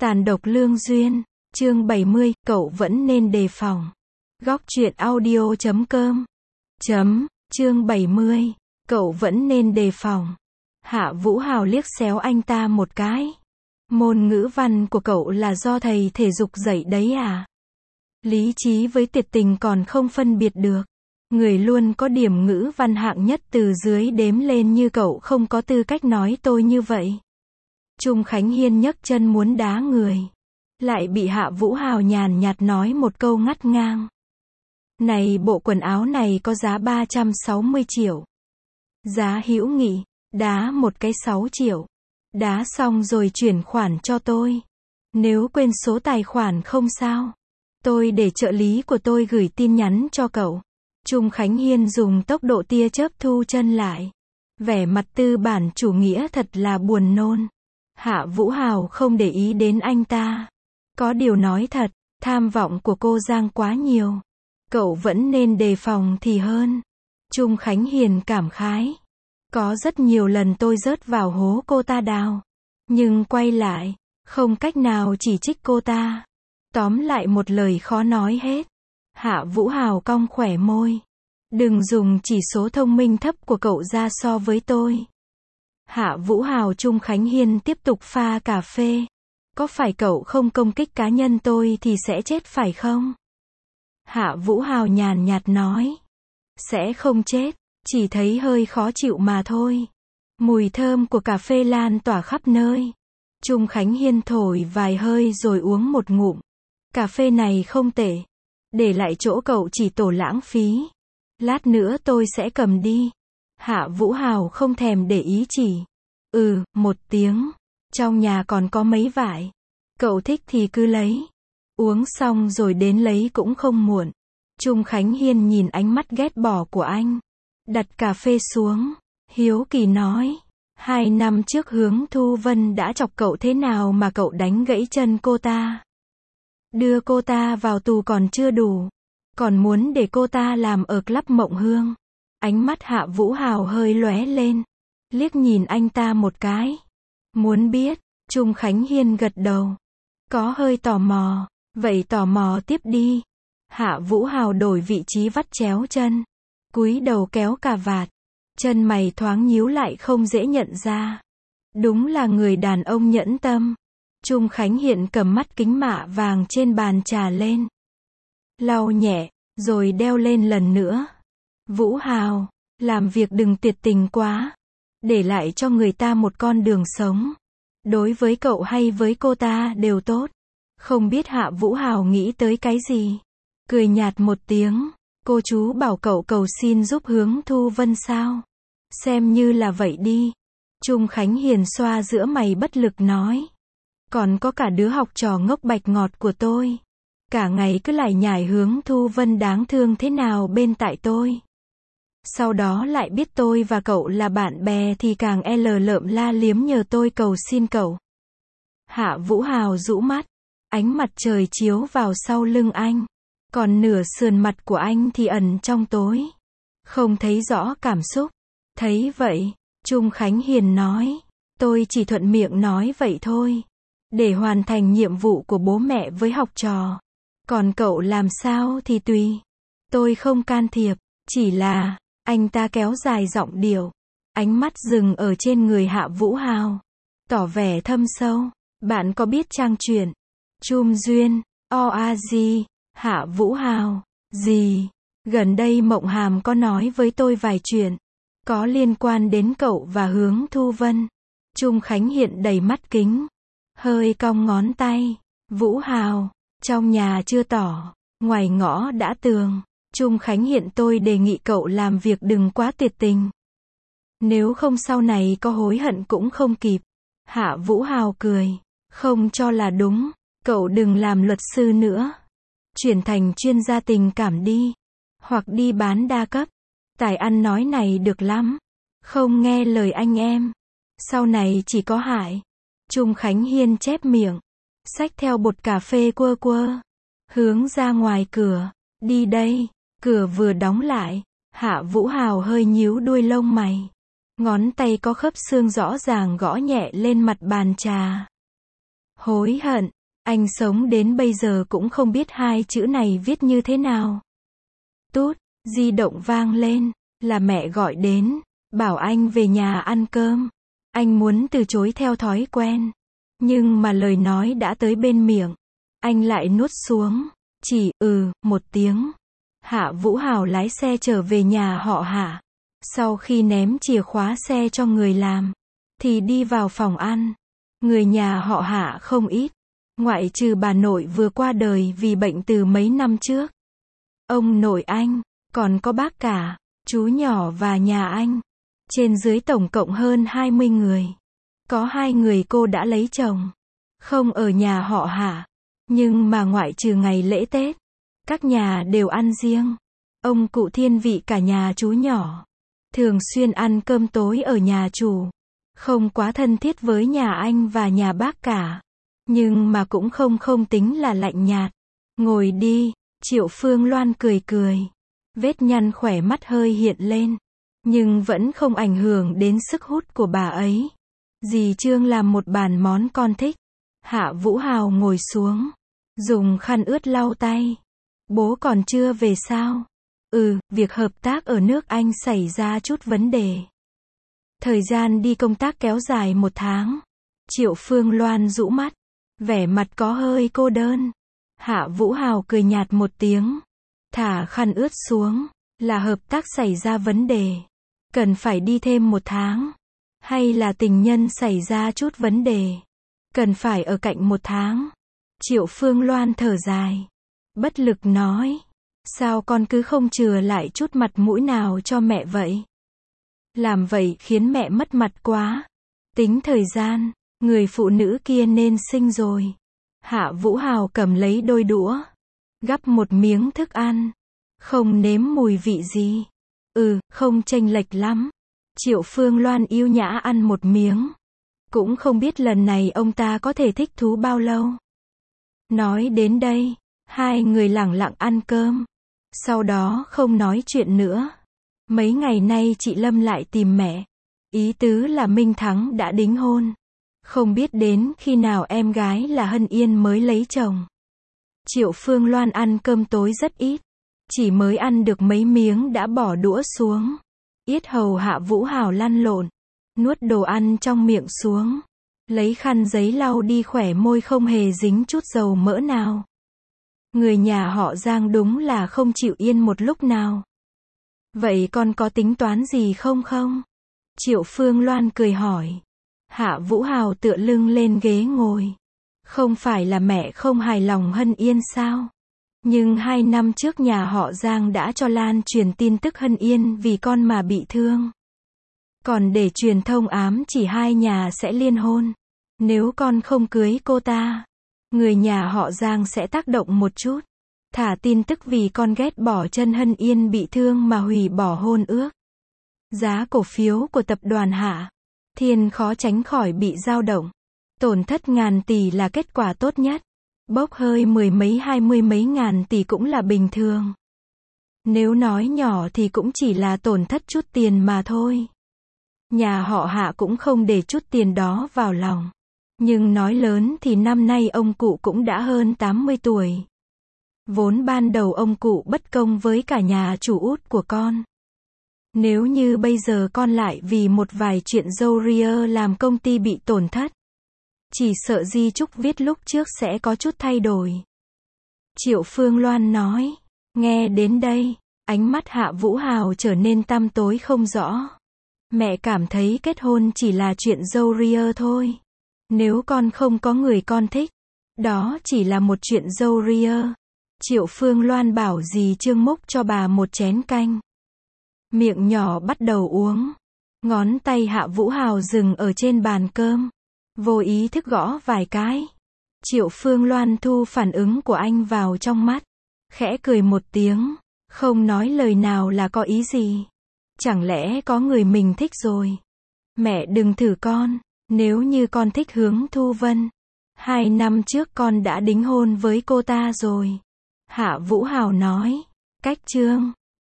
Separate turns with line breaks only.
Tàn độc lương duyên, chương 70, cậu vẫn nên đề phòng. Góc truyện audio.com chương 70, cậu vẫn nên đề phòng. Hạ Vũ Hào liếc xéo anh ta một cái. Môn ngữ văn của cậu là do thầy thể dục dạy đấy à? Lý trí với tuyệt tình còn không phân biệt được. Người luôn có điểm ngữ văn hạng nhất từ dưới đếm lên như cậu không có tư cách nói tôi như vậy. Trung Khánh Hiên nhấc chân muốn đá người. Lại bị Hạ Vũ Hào nhàn nhạt nói một câu ngắt ngang. Này, bộ quần áo này có giá 360 triệu. Giá hữu nghị, đá một cái 6 triệu. Đá xong rồi chuyển khoản cho tôi. Nếu quên số tài khoản không sao. Tôi để trợ lý của tôi gửi tin nhắn cho cậu. Trung Khánh Hiên dùng tốc độ tia chớp thu chân lại. Vẻ mặt tư bản chủ nghĩa thật là buồn nôn. Hạ Vũ Hào không để ý đến anh ta. Có điều nói thật, tham vọng của cô Giang quá nhiều. Cậu vẫn nên đề phòng thì hơn. Trung Khánh Hiền cảm khái. Có rất nhiều lần tôi rớt vào hố cô ta đào. Nhưng quay lại, không cách nào chỉ trích cô ta. Tóm lại một lời khó nói hết. Hạ Vũ Hào cong khỏe môi. Đừng dùng chỉ số thông minh thấp của cậu ra so với tôi. Hạ Vũ Hào. Trung Khánh Hiên tiếp tục pha cà phê. Có phải cậu không công kích cá nhân tôi thì sẽ chết phải không? Hạ Vũ Hào nhàn nhạt nói. Sẽ không chết, chỉ thấy hơi khó chịu mà thôi. Mùi thơm của cà phê lan tỏa khắp nơi. Trung Khánh Hiên thổi vài hơi rồi uống một ngụm. Cà phê này không tệ. Để lại chỗ cậu chỉ tổ lãng phí. Lát nữa tôi sẽ cầm đi. Hạ Vũ Hào không thèm để ý chỉ. Một tiếng. Trong nhà còn có mấy vải. Cậu thích thì cứ lấy. Uống xong rồi đến lấy cũng không muộn. Trung Khánh Hiên nhìn ánh mắt ghét bỏ của anh. Đặt cà phê xuống. Hiếu kỳ nói. 2 năm trước Hướng Thu Vân đã chọc cậu thế nào mà cậu đánh gãy chân cô ta? Đưa cô ta vào tù còn chưa đủ. Còn muốn để cô ta làm ở Club Mộng Hương. Ánh mắt Hạ Vũ Hào hơi lóe lên. Liếc nhìn anh ta một cái. Muốn biết. Trung Khánh Hiên gật đầu. Có hơi tò mò. Vậy tò mò tiếp đi. Hạ Vũ Hào đổi vị trí vắt chéo chân. Cúi đầu kéo cà vạt. Chân mày thoáng nhíu lại không dễ nhận ra. Đúng là người đàn ông nhẫn tâm. Trung Khánh Hiên cầm mắt kính mạ vàng trên bàn trà lên. Lau nhẹ, rồi đeo lên lần nữa. Vũ Hào, làm việc đừng tuyệt tình quá. Để lại cho người ta một con đường sống. Đối với cậu hay với cô ta đều tốt. Không biết Hạ Vũ Hào nghĩ tới cái gì. Cười nhạt một tiếng. Cô chú bảo cậu cầu xin giúp Hướng Thu Vân sao? Xem như là vậy đi. Trung Khánh Hiền xoa giữa mày bất lực nói. Còn có cả đứa học trò ngốc bạch ngọt của tôi. Cả ngày cứ lải nhải Hướng Thu Vân đáng thương thế nào bên tại tôi. Sau đó lại biết tôi và cậu là bạn bè thì càng lợm la liếm nhờ tôi cầu xin cậu. Hạ Vũ Hào rũ mắt. Ánh mặt trời chiếu vào sau lưng anh. Còn nửa sườn mặt của anh thì ẩn trong tối. Không thấy rõ cảm xúc. Thấy vậy, Trung Khánh Hiền nói. Tôi chỉ thuận miệng nói vậy thôi. Để hoàn thành nhiệm vụ của bố mẹ với học trò. Còn cậu làm sao thì tùy. Tôi không can thiệp. Chỉ là, anh ta kéo dài giọng điệu. Ánh mắt dừng ở trên người Hạ Vũ Hào. Tỏ vẻ thâm sâu. Bạn có biết trang truyện Chum Duyên, OAG, Hạ Vũ Hào, gì? Gần đây Mộng Hàm có nói với tôi vài chuyện. Có liên quan đến cậu và Hướng Thu Vân. Trung Khánh Hiên đầy mắt kính. Hơi cong ngón tay. Vũ Hào, trong nhà chưa tỏ, ngoài ngõ đã tường. Trung Khánh Hiên, tôi đề nghị cậu làm việc đừng quá tuyệt tình. Nếu không sau này có hối hận cũng không kịp. Hạ Vũ Hào cười. Không cho là đúng. Cậu đừng làm luật sư nữa. Chuyển thành chuyên gia tình cảm đi. Hoặc đi bán đa cấp. Tài ăn nói này được lắm. Không nghe lời anh em. Sau này chỉ có hại. Trung Khánh Hiên chép miệng. Xách theo bột cà phê quơ quơ. Hướng ra ngoài cửa. Đi đây. Cửa vừa đóng lại. Hạ Vũ Hào hơi nhíu đuôi lông mày. Ngón tay có khớp xương rõ ràng gõ nhẹ lên mặt bàn trà. Hối hận, anh sống đến bây giờ cũng không biết hai chữ này viết như thế nào. Tút, di động vang lên, là mẹ gọi đến, bảo anh về nhà ăn cơm. Anh muốn từ chối theo thói quen, nhưng mà lời nói đã tới bên miệng, anh lại nuốt xuống, chỉ một tiếng. Hạ Vũ Hào lái xe trở về nhà họ Hạ. Sau khi ném chìa khóa xe cho người làm, thì đi vào phòng ăn. Người nhà họ Hạ không ít, ngoại trừ bà nội vừa qua đời vì bệnh từ mấy năm trước. Ông nội anh, còn có bác cả, chú nhỏ và nhà anh. Trên dưới tổng cộng hơn 20 người. Có 2 người cô đã lấy chồng, không ở nhà họ Hạ. Nhưng mà ngoại trừ ngày lễ Tết, các nhà đều ăn riêng. Ông cụ thiên vị cả nhà chú nhỏ, thường xuyên ăn cơm tối ở nhà chủ. Không quá thân thiết với nhà anh và nhà bác cả. Nhưng mà cũng không tính là lạnh nhạt. Ngồi đi, Triệu Phương Loan cười cười. Vết nhăn khỏe mắt hơi hiện lên, nhưng vẫn không ảnh hưởng đến sức hút của bà ấy. Dì Trương làm một bàn món con thích. Hạ Vũ Hào ngồi xuống, dùng khăn ướt lau tay. Bố còn chưa về sao? Việc hợp tác ở nước Anh xảy ra chút vấn đề. Thời gian đi công tác kéo dài 1 tháng. Triệu Phương Loan rũ mắt, vẻ mặt có hơi cô đơn. Hạ Vũ Hào cười nhạt một tiếng, thả khăn ướt xuống. Là hợp tác xảy ra vấn đề, cần phải đi thêm 1 tháng. Hay là tình nhân xảy ra chút vấn đề, cần phải ở cạnh 1 tháng. Triệu Phương Loan thở dài, bất lực nói, sao con cứ không chừa lại chút mặt mũi nào cho mẹ vậy? Làm vậy khiến mẹ mất mặt quá. Tính thời gian, người phụ nữ kia nên sinh rồi. Hạ Vũ Hào cầm lấy đôi đũa, gắp một miếng thức ăn, không nếm mùi vị gì. Không chênh lệch lắm. Triệu Phương Loan yêu nhã ăn một miếng. Cũng không biết lần này ông ta có thể thích thú bao lâu. Nói đến đây, 2 người lẳng lặng ăn cơm. Sau đó không nói chuyện nữa. Mấy ngày nay chị Lâm lại tìm mẹ. Ý tứ là Minh Thắng đã đính hôn. Không biết đến khi nào em gái là Hân Yên mới lấy chồng. Triệu Phương Loan ăn cơm tối rất ít. Chỉ mới ăn được mấy miếng đã bỏ đũa xuống. Yết hầu Hạ Vũ Hào lăn lộn, nuốt đồ ăn trong miệng xuống. Lấy khăn giấy lau đi khỏe môi không hề dính chút dầu mỡ nào. Người nhà họ Giang đúng là không chịu yên một lúc nào. Vậy con có tính toán gì không? Triệu Phương Loan cười hỏi. Hạ Vũ Hào tựa lưng lên ghế ngồi. Không phải là mẹ không hài lòng Hân Yên sao? Nhưng 2 năm trước nhà họ Giang đã cho lan truyền tin tức Hân Yên vì con mà bị thương. Còn để truyền thông ám chỉ 2 nhà sẽ liên hôn. Nếu con không cưới cô ta, người nhà họ Giang sẽ tác động một chút. Thả tin tức vì con ghét bỏ chân Hân Yên bị thương mà hủy bỏ hôn ước. Giá cổ phiếu của tập đoàn Hạ Thiên khó tránh khỏi bị dao động. Tổn thất ngàn tỷ là kết quả tốt nhất. Bốc hơi 10 mấy 20 mấy ngàn tỷ cũng là bình thường. Nếu nói nhỏ thì cũng chỉ là tổn thất chút tiền mà thôi. Nhà họ Hạ cũng không để chút tiền đó vào lòng. Nhưng nói lớn thì năm nay ông cụ cũng đã hơn 80 tuổi. Vốn ban đầu ông cụ bất công với cả nhà chủ út của con. Nếu như bây giờ con lại vì một vài chuyện râu ria làm công ty bị tổn thất, chỉ sợ di chúc viết lúc trước sẽ có chút thay đổi. Triệu Phương Loan nói. Nghe đến đây, ánh mắt Hạ Vũ Hào trở nên tăm tối không rõ. Mẹ cảm thấy kết hôn chỉ là chuyện râu ria thôi. Nếu con không có người con thích, đó chỉ là một chuyện râu ria. Triệu Phương Loan bảo dì Trương múc cho bà một chén canh. Miệng nhỏ bắt đầu uống. Ngón tay Hạ Vũ Hào dừng ở trên bàn cơm. Vô ý thức gõ vài cái. Triệu Phương Loan thu phản ứng của anh vào trong mắt. Khẽ cười một tiếng. Không nói lời nào là có ý gì. Chẳng lẽ có người mình thích rồi. Mẹ đừng thử con. Nếu như con thích Hướng Thu Vân. 2 năm trước con đã đính hôn với cô ta rồi. Hạ Vũ Hào nói. Cách Trương.